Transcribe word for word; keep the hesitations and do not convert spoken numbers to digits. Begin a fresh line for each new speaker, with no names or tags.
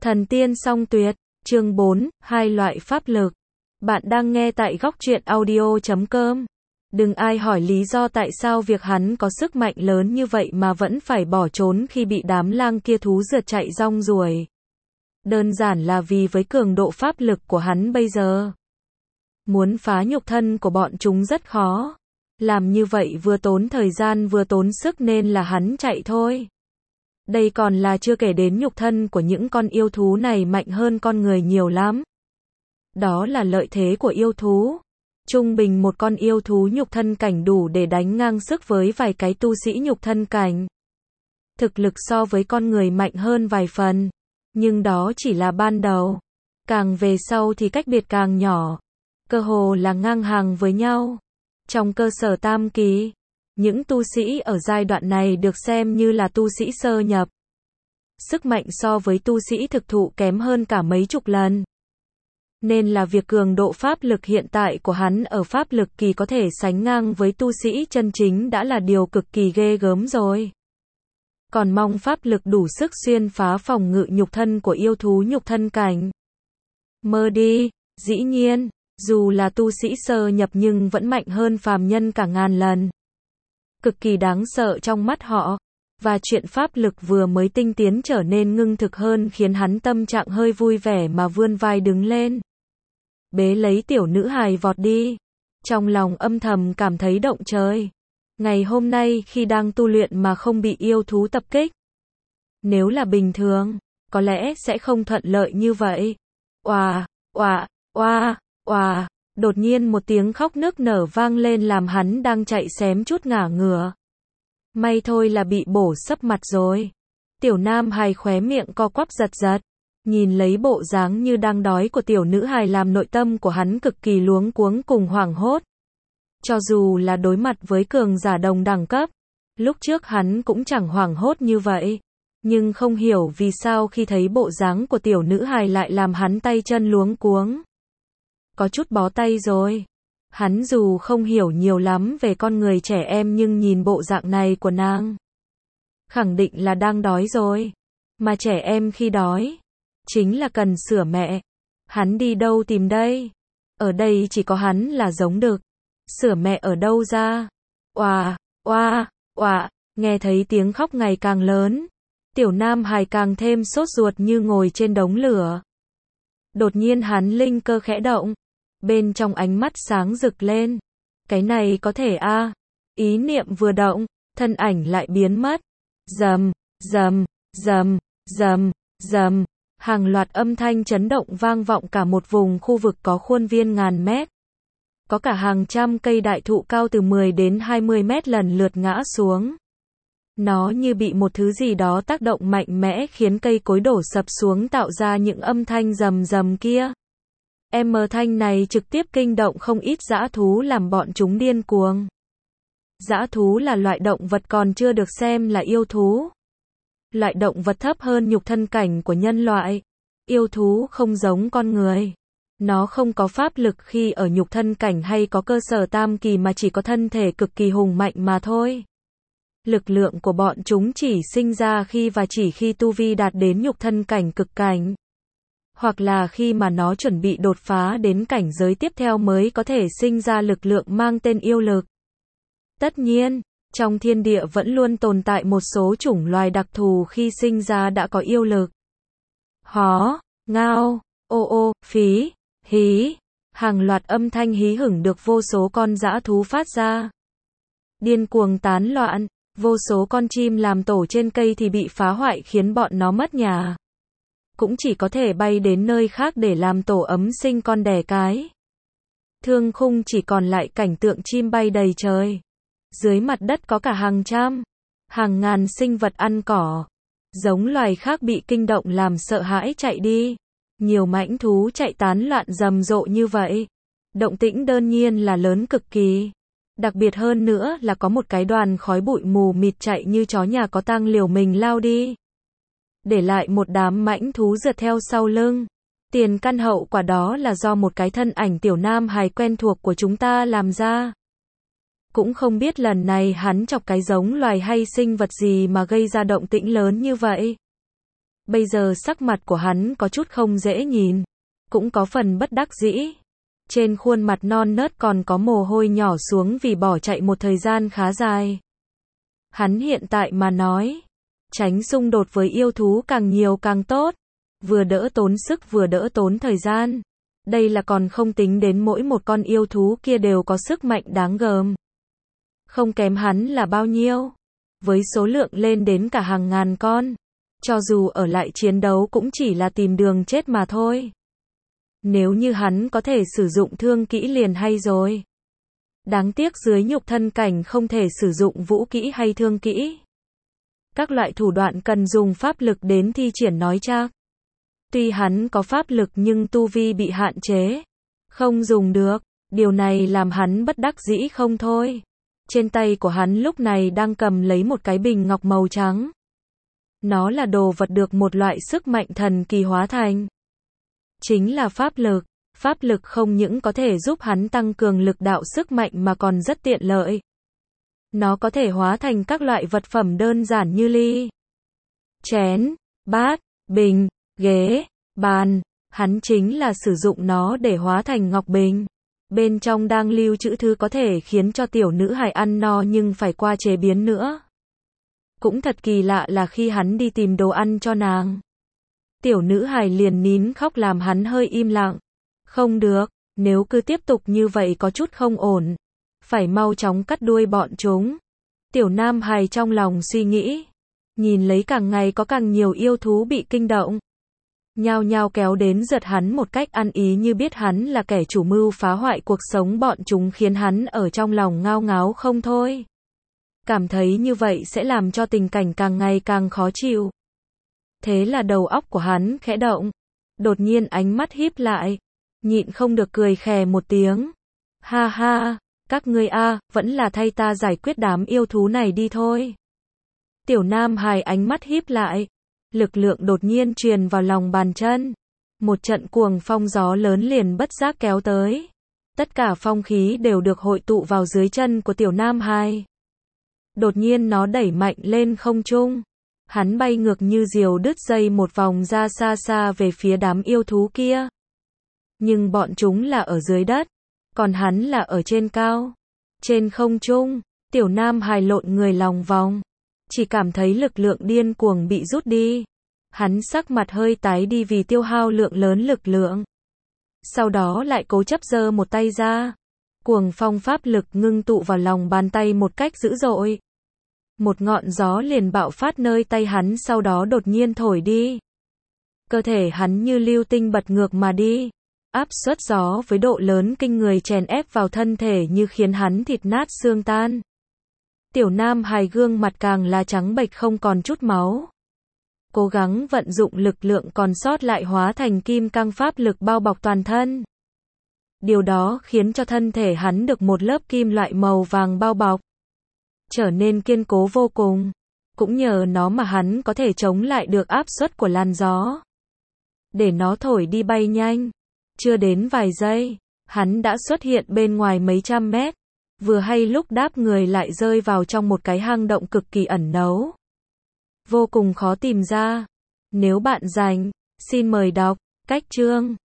Thần tiên song tuyệt, chương bốn, hai loại pháp lực. Bạn đang nghe tại góc truyện audio chấm com. Đừng ai hỏi lý do tại sao việc hắn có sức mạnh lớn như vậy mà vẫn phải bỏ trốn khi bị đám lang kia thú rượt chạy rong ruổi. Đơn giản là vì với cường độ pháp lực của hắn bây giờ, muốn phá nhục thân của bọn chúng rất khó. Làm như vậy vừa tốn thời gian vừa tốn sức nên là hắn chạy thôi. Đây còn là chưa kể đến nhục thân của những con yêu thú này mạnh hơn con người nhiều lắm. Đó là lợi thế của yêu thú. Trung bình một con yêu thú nhục thân cảnh đủ để đánh ngang sức với vài cái tu sĩ nhục thân cảnh. Thực lực so với con người mạnh hơn vài phần. Nhưng đó chỉ là ban đầu. Càng về sau thì cách biệt càng nhỏ. Cơ hồ là ngang hàng với nhau. Trong cơ sở tam kỳ, những tu sĩ ở giai đoạn này được xem như là tu sĩ sơ nhập. Sức mạnh so với tu sĩ thực thụ kém hơn cả mấy chục lần. Nên là việc cường độ pháp lực hiện tại của hắn ở pháp lực kỳ có thể sánh ngang với tu sĩ chân chính đã là điều cực kỳ ghê gớm rồi. Còn mong pháp lực đủ sức xuyên phá phòng ngự nhục thân của yêu thú nhục thân cảnh. Mơ đi, dĩ nhiên, dù là tu sĩ sơ nhập nhưng vẫn mạnh hơn phàm nhân cả ngàn lần. Cực kỳ đáng sợ trong mắt họ. Và chuyện pháp lực vừa mới tinh tiến trở nên ngưng thực hơn khiến hắn tâm trạng hơi vui vẻ mà vươn vai đứng lên. Bế lấy tiểu nữ hài vọt đi. Trong lòng âm thầm cảm thấy động trời. Ngày hôm nay khi đang tu luyện mà không bị yêu thú tập kích. Nếu là bình thường, có lẽ sẽ không thuận lợi như vậy. Oà, oà, oà, oà. Đột nhiên một tiếng khóc nức nở vang lên làm hắn đang chạy xém chút ngả ngửa. May thôi là bị bổ sấp mặt rồi. Tiểu nam hài khóe miệng co quắp giật giật. Nhìn lấy bộ dáng như đang đói của tiểu nữ hài làm nội tâm của hắn cực kỳ luống cuống cùng hoảng hốt. Cho dù là đối mặt với cường giả đồng đẳng cấp, lúc trước hắn cũng chẳng hoảng hốt như vậy. Nhưng không hiểu vì sao khi thấy bộ dáng của tiểu nữ hài lại làm hắn tay chân luống cuống. Có chút bó tay rồi. Hắn dù không hiểu nhiều lắm về con người trẻ em nhưng nhìn bộ dạng này của nàng, khẳng định là đang đói rồi. Mà trẻ em khi đói, chính là cần sửa mẹ. Hắn đi đâu tìm đây? Ở đây chỉ có hắn là giống đực. Sửa mẹ ở đâu ra? Oà, oà, oà, nghe thấy tiếng khóc ngày càng lớn. Tiểu nam hài càng thêm sốt ruột như ngồi trên đống lửa. Đột nhiên hắn linh cơ khẽ động. Bên trong ánh mắt sáng rực lên. Cái này có thể a à. Ý niệm vừa động, thân ảnh lại biến mất. Rầm, rầm, rầm, rầm, rầm. Hàng loạt âm thanh chấn động vang vọng cả một vùng khu vực có khuôn viên ngàn mét. Có cả hàng trăm cây đại thụ cao từ mười đến hai mươi mét lần lượt ngã xuống. Nó như bị một thứ gì đó tác động mạnh mẽ khiến cây cối đổ sập xuống tạo ra những âm thanh rầm rầm kia. Âm thanh này trực tiếp kinh động không ít dã thú làm bọn chúng điên cuồng. Dã thú là loại động vật còn chưa được xem là yêu thú. Loại động vật thấp hơn nhục thân cảnh của nhân loại. Yêu thú không giống con người. Nó không có pháp lực khi ở nhục thân cảnh hay có cơ sở tam kỳ mà chỉ có thân thể cực kỳ hùng mạnh mà thôi. Lực lượng của bọn chúng chỉ sinh ra khi và chỉ khi tu vi đạt đến nhục thân cảnh cực cảnh. Hoặc là khi mà nó chuẩn bị đột phá đến cảnh giới tiếp theo mới có thể sinh ra lực lượng mang tên yêu lực. Tất nhiên, trong thiên địa vẫn luôn tồn tại một số chủng loài đặc thù khi sinh ra đã có yêu lực. Hó, ngao, ô ô, phí, hí. Hàng loạt âm thanh hí hửng được vô số con dã thú phát ra. Điên cuồng tán loạn, vô số con chim làm tổ trên cây thì bị phá hoại khiến bọn nó mất nhà. Cũng chỉ có thể bay đến nơi khác để làm tổ ấm sinh con đẻ cái. Thương khung chỉ còn lại cảnh tượng chim bay đầy trời. Dưới mặt đất có cả hàng trăm, hàng ngàn sinh vật ăn cỏ. Giống loài khác bị kinh động làm sợ hãi chạy đi. Nhiều mãnh thú chạy tán loạn rầm rộ như vậy. Động tĩnh đơn nhiên là lớn cực kỳ. Đặc biệt hơn nữa là có một cái đoàn khói bụi mù mịt chạy như chó nhà có tang liều mình lao đi. Để lại một đám mãnh thú rượt theo sau lưng. Tiền căn hậu quả đó là do một cái thân ảnh tiểu nam hài quen thuộc của chúng ta làm ra. Cũng không biết lần này hắn chọc cái giống loài hay sinh vật gì mà gây ra động tĩnh lớn như vậy. Bây giờ sắc mặt của hắn có chút không dễ nhìn, cũng có phần bất đắc dĩ. Trên khuôn mặt non nớt còn có mồ hôi nhỏ xuống vì bỏ chạy một thời gian khá dài. Hắn hiện tại mà nói, tránh xung đột với yêu thú càng nhiều càng tốt, vừa đỡ tốn sức vừa đỡ tốn thời gian. Đây là còn không tính đến mỗi một con yêu thú kia đều có sức mạnh đáng gờm. Không kém hắn là bao nhiêu, với số lượng lên đến cả hàng ngàn con, cho dù ở lại chiến đấu cũng chỉ là tìm đường chết mà thôi. Nếu như hắn có thể sử dụng thương kỹ liền hay rồi. Đáng tiếc dưới nhục thân cảnh không thể sử dụng vũ kỹ hay thương kỹ. Các loại thủ đoạn cần dùng pháp lực đến thi triển nói chắc. Tuy hắn có pháp lực nhưng tu vi bị hạn chế, không dùng được, điều này làm hắn bất đắc dĩ không thôi. Trên tay của hắn lúc này đang cầm lấy một cái bình ngọc màu trắng. Nó là đồ vật được một loại sức mạnh thần kỳ hóa thành. Chính là pháp lực. Pháp lực không những có thể giúp hắn tăng cường lực đạo sức mạnh mà còn rất tiện lợi. Nó có thể hóa thành các loại vật phẩm đơn giản như ly, chén, bát, bình, ghế, bàn. Hắn chính là sử dụng nó để hóa thành ngọc bình. Bên trong đang lưu trữ thứ có thể khiến cho tiểu nữ hài ăn no nhưng phải qua chế biến nữa. Cũng thật kỳ lạ là khi hắn đi tìm đồ ăn cho nàng, tiểu nữ hài liền nín khóc làm hắn hơi im lặng. Không được, nếu cứ tiếp tục như vậy có chút không ổn. Phải mau chóng cắt đuôi bọn chúng. Tiểu nam hài trong lòng suy nghĩ. Nhìn lấy càng ngày có càng nhiều yêu thú bị kinh động. Nhao nhao kéo đến giật hắn một cách ăn ý như biết hắn là kẻ chủ mưu phá hoại cuộc sống bọn chúng khiến hắn ở trong lòng ngao ngáo không thôi. Cảm thấy như vậy sẽ làm cho tình cảnh càng ngày càng khó chịu. Thế là đầu óc của hắn khẽ động. Đột nhiên ánh mắt híp lại. Nhịn không được cười khè một tiếng. Ha ha, các ngươi a, vẫn là thay ta giải quyết đám yêu thú này đi thôi. Tiểu nam hài ánh mắt híp lại. Lực lượng đột nhiên truyền vào lòng bàn chân. Một trận cuồng phong gió lớn liền bất giác kéo tới. Tất cả phong khí đều được hội tụ vào dưới chân của tiểu nam hài. Đột nhiên nó đẩy mạnh lên không trung. Hắn bay ngược như diều đứt dây một vòng ra xa xa về phía đám yêu thú kia. Nhưng bọn chúng là ở dưới đất, còn hắn là ở trên cao. Trên không trung, tiểu nam hài lộn người lòng vòng. Chỉ cảm thấy lực lượng điên cuồng bị rút đi. Hắn sắc mặt hơi tái đi vì tiêu hao lượng lớn lực lượng. Sau đó lại cố chấp giơ một tay ra. Cuồng phong pháp lực ngưng tụ vào lòng bàn tay một cách dữ dội. Một ngọn gió liền bạo phát nơi tay hắn sau đó đột nhiên thổi đi. Cơ thể hắn như lưu tinh bật ngược mà đi. Áp suất gió với độ lớn kinh người chèn ép vào thân thể như khiến hắn thịt nát xương tan. Tiểu nam hài gương mặt càng là trắng bệch không còn chút máu. Cố gắng vận dụng lực lượng còn sót lại hóa thành kim cang pháp lực bao bọc toàn thân. Điều đó khiến cho thân thể hắn được một lớp kim loại màu vàng bao bọc. Trở nên kiên cố vô cùng. Cũng nhờ nó mà hắn có thể chống lại được áp suất của làn gió. Để nó thổi đi bay nhanh. Chưa đến vài giây, hắn đã xuất hiện bên ngoài mấy trăm mét. Vừa hay lúc đáp người lại rơi vào trong một cái hang động cực kỳ ẩn náu. Vô cùng khó tìm ra. Nếu bạn rảnh, xin mời đọc cách chương.